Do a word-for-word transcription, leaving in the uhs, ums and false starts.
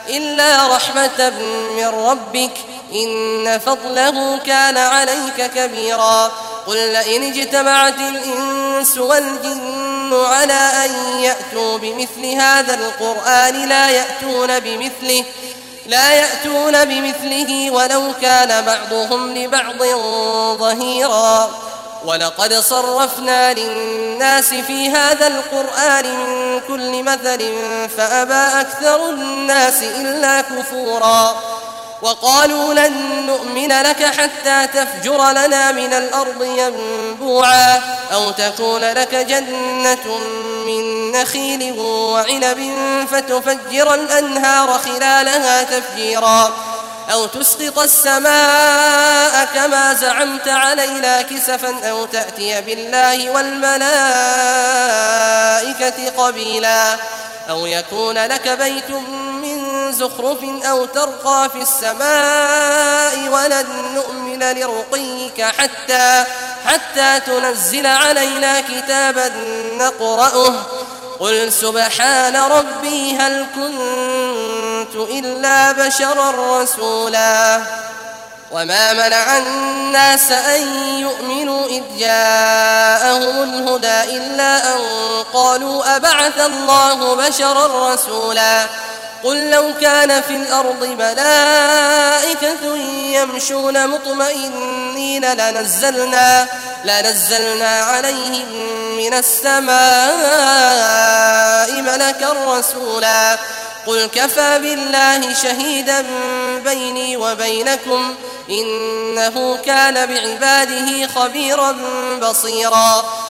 إلا رحمة من ربك إن فضله كان عليك كبيرا. قل لئن اجتمعت الإنس والجن على أن يأتوا بمثل هذا القرآن لا يأتون بمثله لا يأتون بمثله ولو كان بعضهم لبعض ظهيرا. ولقد صرفنا للناس في هذا القرآن من كل مثل فأبى أكثر الناس إلا كفورا. وقالوا لن نؤمن لك حتى تفجر لنا من الأرض ينبوعا أو تكون لك جنة من نخيل وعنب فتفجر الأنهار خلالها تفجيرا أو تسقط السماء كما زعمت علينا كسفا أو تأتي بالله والملائكة قبيلا أو يكون لك بيت من زخرف أو ترقى في السماء ولن نؤمن لرقيك حتى, حتى تنزل علينا كتابا نقرأه قل سبحان ربي هل كنت إلا بشرا رسولا. وما منع الناس أن يؤمنوا إذ جاءهم الهدى إلا أن قالوا أبعث الله بشرا رسولا. قل لو كان في الأرض ملائكة يمشون مطمئنين لنزلنا, لنزلنا عليهم من السماء ملكا رسولا. قل كفى بالله شهيدا بيني وبينكم إنه كان بعباده خبيرا بصيرا.